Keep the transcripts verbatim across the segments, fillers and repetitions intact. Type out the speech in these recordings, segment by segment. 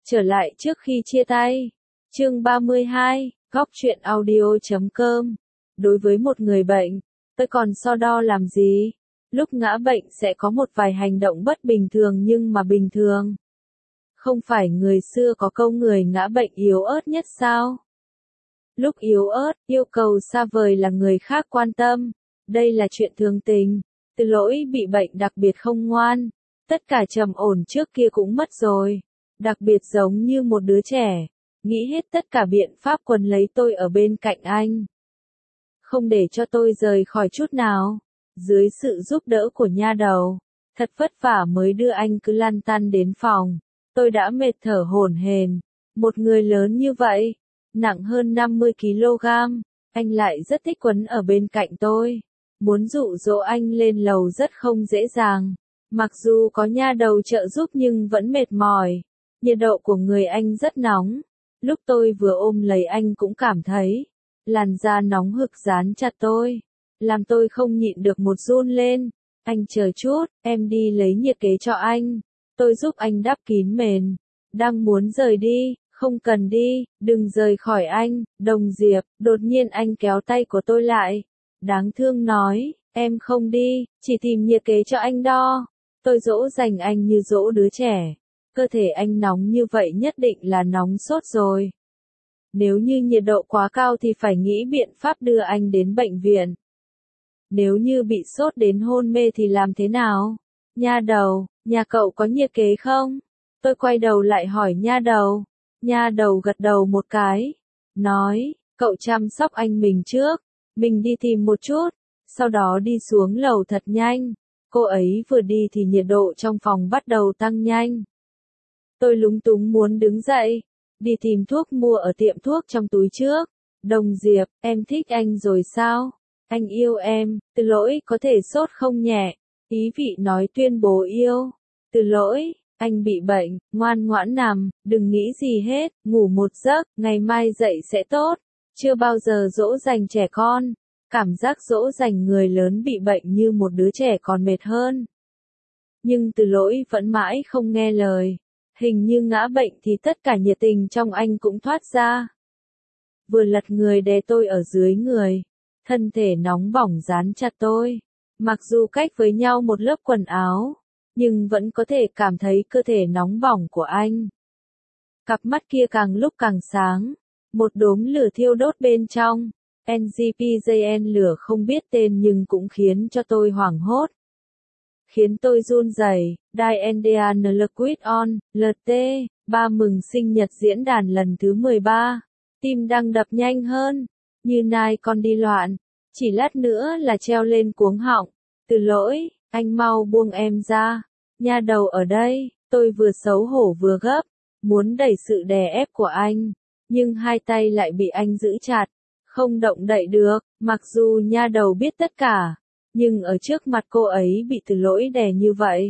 Trở lại trước khi chia tay. Chương ba mươi hai, góc truyện audio chấm com. Đối với một người bệnh, tôi còn so đo làm gì? Lúc ngã bệnh sẽ có một vài hành động bất bình thường nhưng mà bình thường. Không phải người xưa có câu người ngã bệnh yếu ớt nhất sao? Lúc yếu ớt, yêu cầu xa vời là người khác quan tâm. Đây là chuyện thường tình. Từ lỗi bị bệnh đặc biệt không ngoan. Tất cả trầm ổn trước kia cũng mất rồi. Đặc biệt giống như một đứa trẻ. Nghĩ hết tất cả biện pháp quấn lấy tôi ở bên cạnh anh. Không để cho tôi rời khỏi chút nào. Dưới sự giúp đỡ của nha đầu. Thật vất vả mới đưa anh cứ lăn tăn đến phòng. Tôi đã mệt thở hổn hển. Một người lớn như vậy. Nặng hơn năm mươi ki lô gam. Anh lại rất thích quấn ở bên cạnh tôi. Muốn dụ dỗ anh lên lầu rất không dễ dàng. Mặc dù có nha đầu trợ giúp nhưng vẫn mệt mỏi. Nhiệt độ của người anh rất nóng. Lúc tôi vừa ôm lấy anh cũng cảm thấy. Làn da nóng hực dán chặt tôi. Làm tôi không nhịn được một run lên. Anh chờ chút, em đi lấy nhiệt kế cho anh. Tôi giúp anh đắp kín mền. Đang muốn rời đi, không cần đi, đừng rời khỏi anh, Đồng Diệp. Đột nhiên anh kéo tay của tôi lại. Đáng thương nói, em không đi, chỉ tìm nhiệt kế cho anh đo. Tôi dỗ dành anh như dỗ đứa trẻ. Cơ thể anh nóng như vậy nhất định là nóng sốt rồi. Nếu như nhiệt độ quá cao thì phải nghĩ biện pháp đưa anh đến bệnh viện. Nếu như bị sốt đến hôn mê thì làm thế nào? Nha đầu, nhà cậu có nhiệt kế không? Tôi quay đầu lại hỏi nha đầu. Nha đầu gật đầu một cái. Nói, cậu chăm sóc anh mình trước. Mình đi tìm một chút. Sau đó đi xuống lầu thật nhanh. Cô ấy vừa đi thì nhiệt độ trong phòng bắt đầu tăng nhanh. Tôi lúng túng muốn đứng dậy. Đi tìm thuốc mua ở tiệm thuốc trong túi trước. Đồng Diệp, em thích anh rồi sao? Anh yêu em. Từ lỗi có thể sốt không nhẹ. Ý vị nói tuyên bố yêu. Từ lỗi, anh bị bệnh, ngoan ngoãn nằm, đừng nghĩ gì hết, ngủ một giấc, ngày mai dậy sẽ tốt. Chưa bao giờ dỗ dành trẻ con. Cảm giác dỗ dành người lớn bị bệnh như một đứa trẻ còn mệt hơn. Nhưng Từ lỗi vẫn mãi không nghe lời. Hình như ngã bệnh thì tất cả nhiệt tình trong anh cũng thoát ra. Vừa lật người đè tôi ở dưới người. Thân thể nóng bỏng dán chặt tôi. Mặc dù cách với nhau một lớp quần áo. Nhưng vẫn có thể cảm thấy cơ thể nóng bỏng của anh. Cặp mắt kia càng lúc càng sáng. Một đốm lửa thiêu đốt bên trong. en giê pê giê en lửa không biết tên nhưng cũng khiến cho tôi hoảng hốt. Khiến tôi run rẩy. Diendian Liquid On, lờ tê, ba mừng sinh nhật diễn đàn lần thứ mười ba. Tim đang đập nhanh hơn. Như nai con đi loạn. Chỉ lát nữa là treo lên cuống họng. Từ lỗi, anh mau buông em ra. Nha đầu ở đây, tôi vừa xấu hổ vừa gấp. Muốn đẩy sự đè ép của anh. Nhưng hai tay lại bị anh giữ chặt. Không động đậy được, mặc dù nha đầu biết tất cả. Nhưng ở trước mặt cô ấy bị Từ lỗi đè như vậy.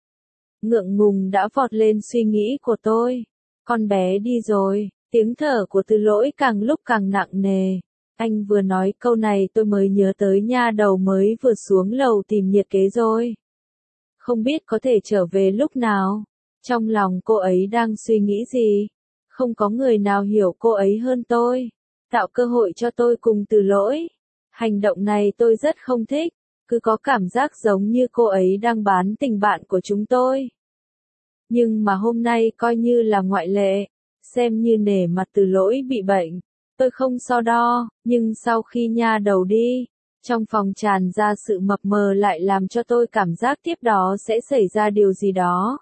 Ngượng ngùng đã vọt lên suy nghĩ của tôi. Con bé đi rồi, tiếng thở của Từ lỗi càng lúc càng nặng nề. Anh vừa nói câu này tôi mới nhớ tới nha đầu mới vừa xuống lầu tìm nhiệt kế rồi. Không biết có thể trở về lúc nào. Trong lòng cô ấy đang suy nghĩ gì? Không có người nào hiểu cô ấy hơn tôi. Tạo cơ hội cho tôi cùng Từ lỗi. Hành động này tôi rất không thích. Cứ có cảm giác giống như cô ấy đang bán tình bạn của chúng tôi. Nhưng mà hôm nay coi như là ngoại lệ. Xem như nể mặt Từ lỗi bị bệnh. Tôi không so đo, nhưng sau khi nha đầu đi, trong phòng tràn ra sự mập mờ lại làm cho tôi cảm giác tiếp đó sẽ xảy ra điều gì đó.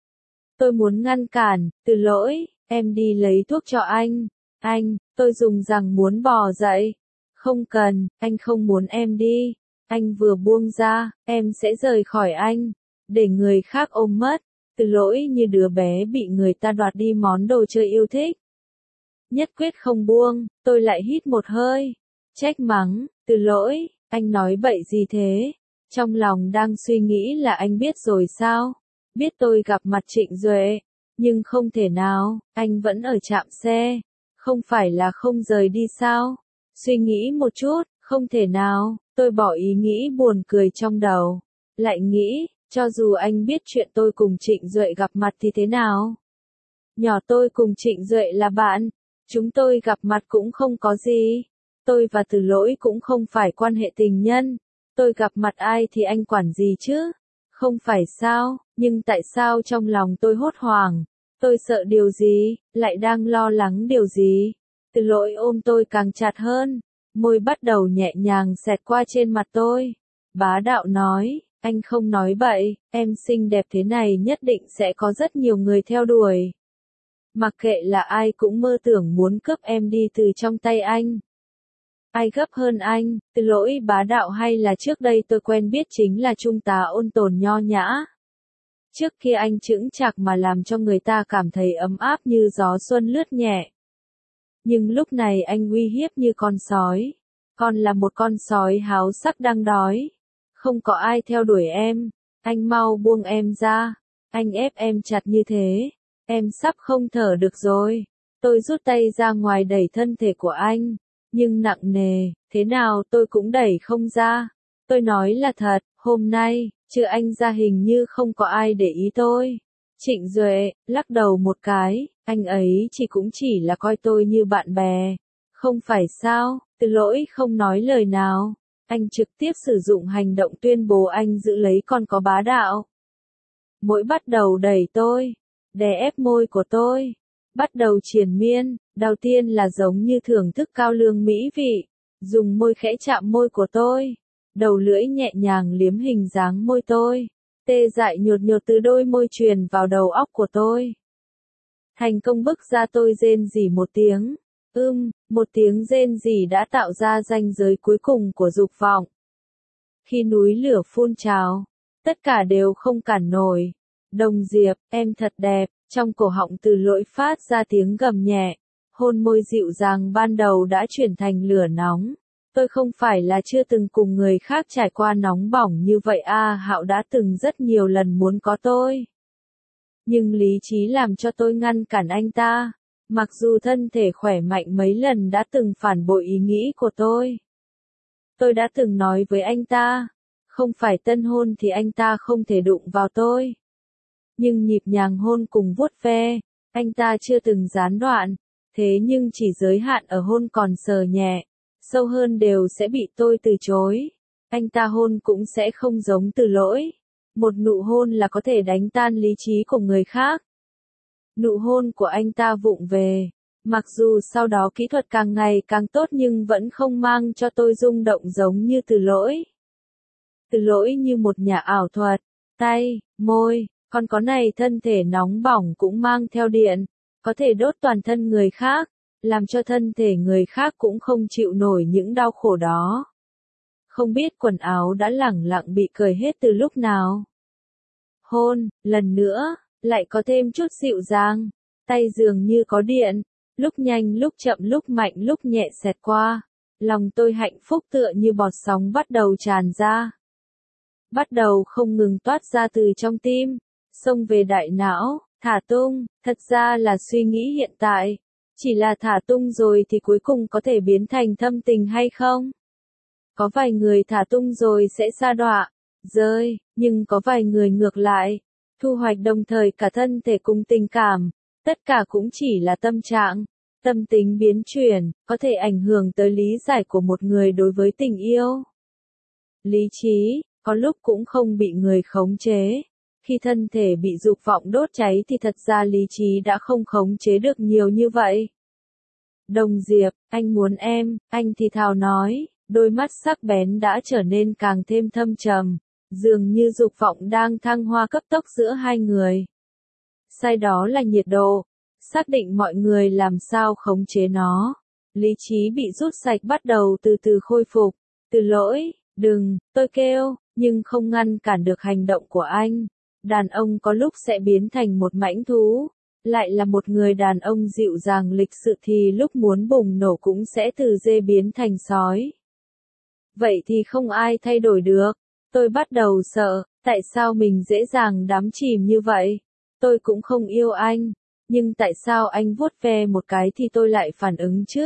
Tôi muốn ngăn cản, Từ lỗi, em đi lấy thuốc cho anh. Anh, tôi dùng rằng muốn bò dậy. Không cần, anh không muốn em đi. Anh vừa buông ra, em sẽ rời khỏi anh. Để người khác ôm mất. Từ lỗi như đứa bé bị người ta đoạt đi món đồ chơi yêu thích. Nhất quyết không buông, tôi lại hít một hơi. Trách mắng, Từ lỗi, anh nói bậy gì thế? Trong lòng đang suy nghĩ là anh biết rồi sao? Biết tôi gặp mặt Trịnh Duệ. Nhưng không thể nào, anh vẫn ở trạm xe. Không phải là không rời đi sao? Suy nghĩ một chút, không thể nào, tôi bỏ ý nghĩ buồn cười trong đầu. Lại nghĩ, cho dù anh biết chuyện tôi cùng Trịnh Duệ gặp mặt thì thế nào? Nhỏ tôi cùng Trịnh Duệ là bạn. Chúng tôi gặp mặt cũng không có gì. Tôi và Từ Lỗi cũng không phải quan hệ tình nhân. Tôi gặp mặt ai thì anh quản gì chứ? Không phải sao, nhưng tại sao trong lòng tôi hốt hoảng? Tôi sợ điều gì, lại đang lo lắng điều gì? Từ Lỗi ôm tôi càng chặt hơn, môi bắt đầu nhẹ nhàng xẹt qua trên mặt tôi. Bá đạo nói, anh không nói bậy, em xinh đẹp thế này nhất định sẽ có rất nhiều người theo đuổi. Mặc kệ là ai cũng mơ tưởng muốn cướp em đi từ trong tay anh. Ai gấp hơn anh, Từ Lỗi bá đạo hay là trước đây tôi quen biết chính là trung tá ôn tồn nho nhã. Trước kia anh chững chạc mà làm cho người ta cảm thấy ấm áp như gió xuân lướt nhẹ. Nhưng lúc này anh uy hiếp như con sói. Con là một con sói háo sắc đang đói. Không có ai theo đuổi em. Anh mau buông em ra. Anh ép em chặt như thế. Em sắp không thở được rồi. Tôi rút tay ra ngoài đẩy thân thể của anh. Nhưng nặng nề, thế nào tôi cũng đẩy không ra. Tôi nói là thật, hôm nay, trừ anh ra hình như không có ai để ý tôi. Trịnh Duệ, lắc đầu một cái, anh ấy chỉ cũng chỉ là coi tôi như bạn bè. Không phải sao, Từ Lỗi không nói lời nào. Anh trực tiếp sử dụng hành động tuyên bố anh giữ lấy con có bá đạo. Mỗi bắt đầu đẩy tôi, đè ép môi của tôi. Bắt đầu triền miên, đầu tiên là giống như thưởng thức cao lương mỹ vị, dùng môi khẽ chạm môi của tôi, đầu lưỡi nhẹ nhàng liếm hình dáng môi tôi, tê dại nhột nhột từ đôi môi truyền vào đầu óc của tôi. Thành công bức ra tôi rên rỉ một tiếng, ưm, một tiếng rên rỉ đã tạo ra ranh giới cuối cùng của dục vọng. Khi núi lửa phun trào, tất cả đều không cản nổi. Đồng Diệp, em thật đẹp. Trong cổ họng Từ Lỗi phát ra tiếng gầm nhẹ, hôn môi dịu dàng ban đầu đã chuyển thành lửa nóng. Tôi không phải là chưa từng cùng người khác trải qua nóng bỏng như vậy a, Hạo đã từng rất nhiều lần muốn có tôi. Nhưng lý trí làm cho tôi ngăn cản anh ta, mặc dù thân thể khỏe mạnh mấy lần đã từng phản bội ý nghĩ của tôi. Tôi đã từng nói với anh ta, không phải tân hôn thì anh ta không thể đụng vào tôi. Nhưng nhịp nhàng hôn cùng vuốt ve, anh ta chưa từng gián đoạn, thế nhưng chỉ giới hạn ở hôn còn sờ nhẹ, sâu hơn đều sẽ bị tôi từ chối. Anh ta hôn cũng sẽ không giống Từ Lỗi. Một nụ hôn là có thể đánh tan lý trí của người khác. Nụ hôn của anh ta vụng về, mặc dù sau đó kỹ thuật càng ngày càng tốt nhưng vẫn không mang cho tôi rung động giống như Từ Lỗi. Từ Lỗi như một nhà ảo thuật, tay, môi, còn có này thân thể nóng bỏng cũng mang theo điện, có thể đốt toàn thân người khác, làm cho thân thể người khác cũng không chịu nổi những đau khổ đó. Không biết quần áo đã lẳng lặng bị cởi hết từ lúc nào. Hôn, lần nữa, lại có thêm chút dịu dàng, tay dường như có điện, lúc nhanh lúc chậm lúc mạnh lúc nhẹ xẹt qua, lòng tôi hạnh phúc tựa như bọt sóng bắt đầu tràn ra. Bắt đầu không ngừng toát ra từ trong tim, xông về đại não, thả tung, thật ra là suy nghĩ hiện tại. Chỉ là thả tung rồi thì cuối cùng có thể biến thành thâm tình hay không? Có vài người thả tung rồi sẽ sa đọa, rơi, nhưng có vài người ngược lại, thu hoạch đồng thời cả thân thể cùng tình cảm, tất cả cũng chỉ là tâm trạng, tâm tính biến chuyển, có thể ảnh hưởng tới lý giải của một người đối với tình yêu. Lý trí, có lúc cũng không bị người khống chế. Khi thân thể bị dục vọng đốt cháy thì thật ra lý trí đã không khống chế được nhiều như vậy. Đồng Diệp, anh muốn em, anh thì thào nói, đôi mắt sắc bén đã trở nên càng thêm thâm trầm, dường như dục vọng đang thăng hoa cấp tốc giữa hai người. Sai đó là nhiệt độ, xác định mọi người làm sao khống chế nó. Lý trí bị rút sạch bắt đầu từ từ khôi phục. Từ Lỗi, đừng, tôi kêu, nhưng không ngăn cản được hành động của anh. Đàn ông có lúc sẽ biến thành một mãnh thú, lại là một người đàn ông dịu dàng lịch sự thì lúc muốn bùng nổ cũng sẽ từ dê biến thành sói. Vậy thì không ai thay đổi được. Tôi bắt đầu sợ, tại sao mình dễ dàng đắm chìm như vậy? Tôi cũng không yêu anh, nhưng tại sao anh vuốt ve một cái thì tôi lại phản ứng chứ?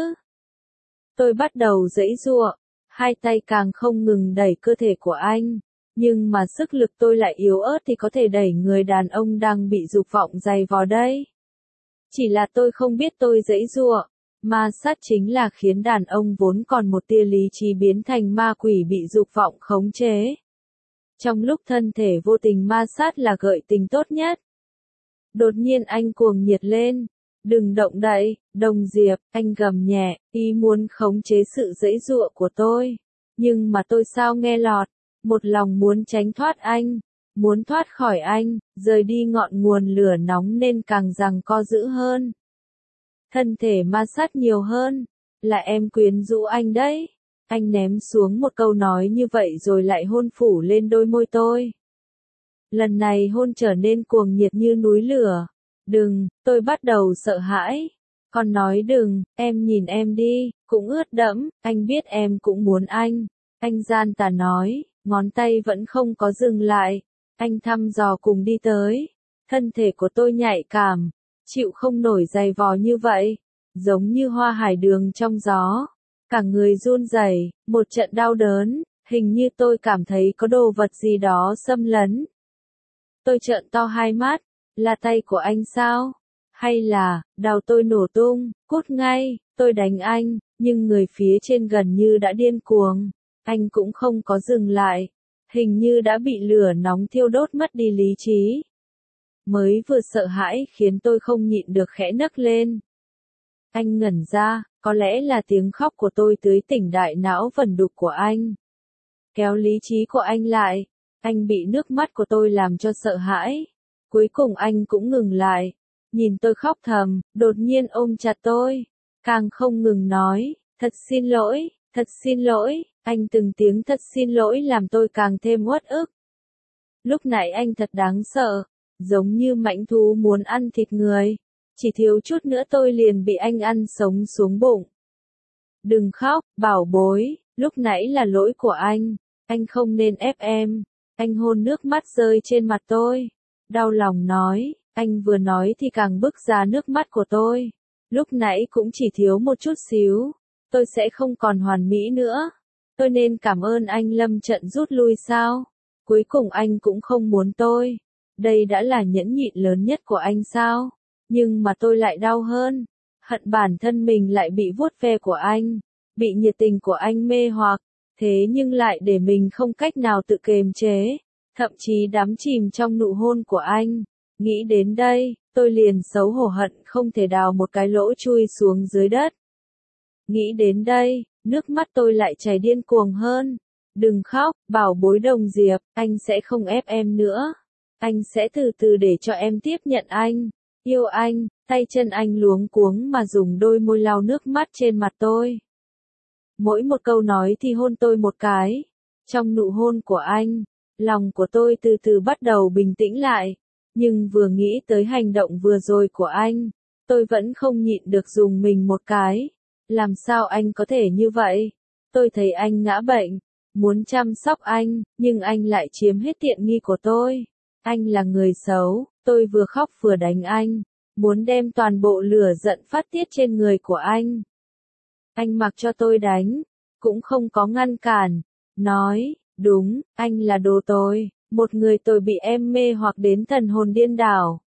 Tôi bắt đầu giãy giụa, hai tay càng không ngừng đẩy cơ thể của anh. Nhưng mà sức lực tôi lại yếu ớt thì có thể đẩy người đàn ông đang bị dục vọng dày vò đây. Chỉ là tôi không biết tôi giãy giụa. Ma sát chính là khiến đàn ông vốn còn một tia lý trí biến thành ma quỷ bị dục vọng khống chế. Trong lúc thân thể vô tình ma sát là gợi tình tốt nhất. Đột nhiên anh cuồng nhiệt lên. Đừng động đậy, Đồng Diệp, anh gầm nhẹ, ý muốn khống chế sự giãy giụa của tôi. Nhưng mà tôi sao nghe lọt, một lòng muốn tránh thoát anh, muốn thoát khỏi anh, rời đi ngọn nguồn lửa nóng nên càng giằng co dữ hơn. Thân thể ma sát nhiều hơn, là em quyến rũ anh đấy. Anh ném xuống một câu nói như vậy rồi lại hôn phủ lên đôi môi tôi. Lần này hôn trở nên cuồng nhiệt như núi lửa. Đừng, tôi bắt đầu sợ hãi. Con nói đừng, em nhìn em đi, cũng ướt đẫm, anh biết em cũng muốn anh. Anh gian tà nói, ngón tay vẫn không có dừng lại. Anh thăm dò cùng đi tới. Thân thể của tôi nhạy cảm, chịu không nổi dày vò như vậy, giống như hoa hải đường trong gió. Cả người run rẩy, một trận đau đớn, hình như tôi cảm thấy có đồ vật gì đó xâm lấn. Tôi trợn to hai mắt, là tay của anh sao? Hay là, đầu tôi nổ tung, cút ngay, tôi đánh anh, nhưng người phía trên gần như đã điên cuồng. Anh cũng không có dừng lại, hình như đã bị lửa nóng thiêu đốt mất đi lý trí. Mới vừa sợ hãi khiến tôi không nhịn được khẽ nấc lên. Anh ngẩn ra, có lẽ là tiếng khóc của tôi tưới tỉnh đại não vẩn đục của anh. Kéo lý trí của anh lại, anh bị nước mắt của tôi làm cho sợ hãi. Cuối cùng anh cũng ngừng lại, nhìn tôi khóc thầm, đột nhiên ôm chặt tôi, càng không ngừng nói, thật xin lỗi, thật xin lỗi, anh từng tiếng thật xin lỗi làm tôi càng thêm uất ức. Lúc nãy anh thật đáng sợ, giống như mãnh thú muốn ăn thịt người, chỉ thiếu chút nữa tôi liền bị anh ăn sống xuống bụng. Đừng khóc, bảo bối, lúc nãy là lỗi của anh, anh không nên ép em. Anh hôn nước mắt rơi trên mặt tôi. Đau lòng nói, anh vừa nói thì càng bức ra nước mắt của tôi. Lúc nãy cũng chỉ thiếu một chút xíu. Tôi sẽ không còn hoàn mỹ nữa. Tôi nên cảm ơn anh lâm trận rút lui sao? Cuối cùng anh cũng không muốn tôi. Đây đã là nhẫn nhịn lớn nhất của anh sao? Nhưng mà tôi lại đau hơn. Hận bản thân mình lại bị vuốt ve của anh. Bị nhiệt tình của anh mê hoặc. Thế nhưng lại để mình không cách nào tự kiềm chế. Thậm chí đắm chìm trong nụ hôn của anh. Nghĩ đến đây, tôi liền xấu hổ hận không thể đào một cái lỗ chui xuống dưới đất. Nghĩ đến đây, nước mắt tôi lại chảy điên cuồng hơn. Đừng khóc, bảo bối Đồng Diệp, anh sẽ không ép em nữa. Anh sẽ từ từ để cho em tiếp nhận anh. Yêu anh, tay chân anh luống cuống mà dùng đôi môi lau nước mắt trên mặt tôi. Mỗi một câu nói thì hôn tôi một cái. Trong nụ hôn của anh, lòng của tôi từ từ bắt đầu bình tĩnh lại. Nhưng vừa nghĩ tới hành động vừa rồi của anh, tôi vẫn không nhịn được dùng mình một cái. Làm sao anh có thể như vậy? Tôi thấy anh ngã bệnh, muốn chăm sóc anh, nhưng anh lại chiếm hết tiện nghi của tôi. Anh là người xấu, tôi vừa khóc vừa đánh anh, muốn đem toàn bộ lửa giận phát tiết trên người của anh. Anh mặc cho tôi đánh, cũng không có ngăn cản, nói, đúng, anh là đồ tồi, một người tồi bị em mê hoặc đến thần hồn điên đảo.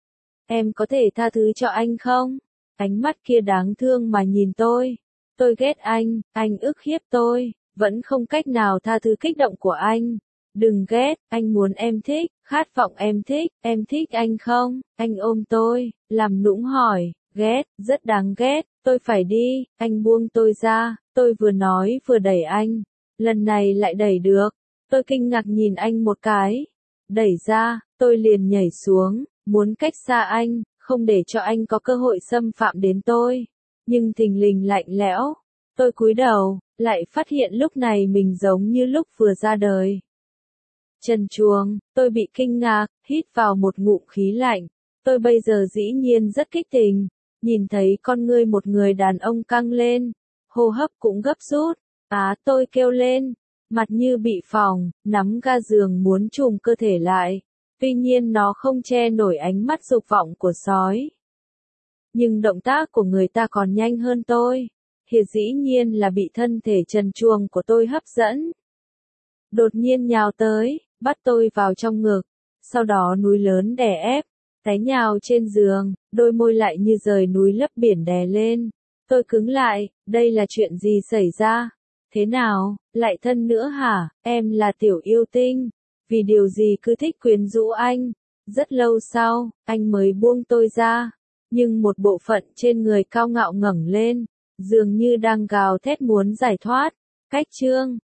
Em có thể tha thứ cho anh không? Ánh mắt kia đáng thương mà nhìn tôi. Tôi ghét anh, anh ức hiếp tôi, vẫn không cách nào tha thứ kích động của anh. Đừng ghét, anh muốn em thích, khát vọng em thích, em thích anh không? Anh ôm tôi, làm nũng hỏi, ghét, rất đáng ghét, tôi phải đi, anh buông tôi ra, tôi vừa nói vừa đẩy anh. Lần này lại đẩy được, tôi kinh ngạc nhìn anh một cái. Đẩy ra, tôi liền nhảy xuống, muốn cách xa anh, không để cho anh có cơ hội xâm phạm đến tôi. Nhưng thình lình lạnh lẽo, tôi cúi đầu, lại phát hiện lúc này mình giống như lúc vừa ra đời. Trần truồng, tôi bị kinh ngạc, hít vào một ngụm khí lạnh. Tôi bây giờ dĩ nhiên rất kích tình, nhìn thấy con ngươi một người đàn ông căng lên, hô hấp cũng gấp rút. Á, tôi kêu lên, mặt như bị phỏng, nắm ga giường muốn chùm cơ thể lại. Tuy nhiên nó không che nổi ánh mắt dục vọng của sói. Nhưng động tác của người ta còn nhanh hơn tôi. Hiển dĩ nhiên là bị thân thể trần truồng của tôi hấp dẫn. Đột nhiên nhào tới, bắt tôi vào trong ngực, sau đó núi lớn đè ép. té nhào trên giường, đôi môi lại như rời núi lấp biển đè lên. Tôi cứng lại, đây là chuyện gì xảy ra? Thế nào, lại thân nữa hả? Em là tiểu yêu tinh. Vì điều gì cứ thích quyến rũ anh? Rất lâu sau, anh mới buông tôi ra. Nhưng một bộ phận trên người cao ngạo ngẩng lên, dường như đang gào thét muốn giải thoát. Cách chương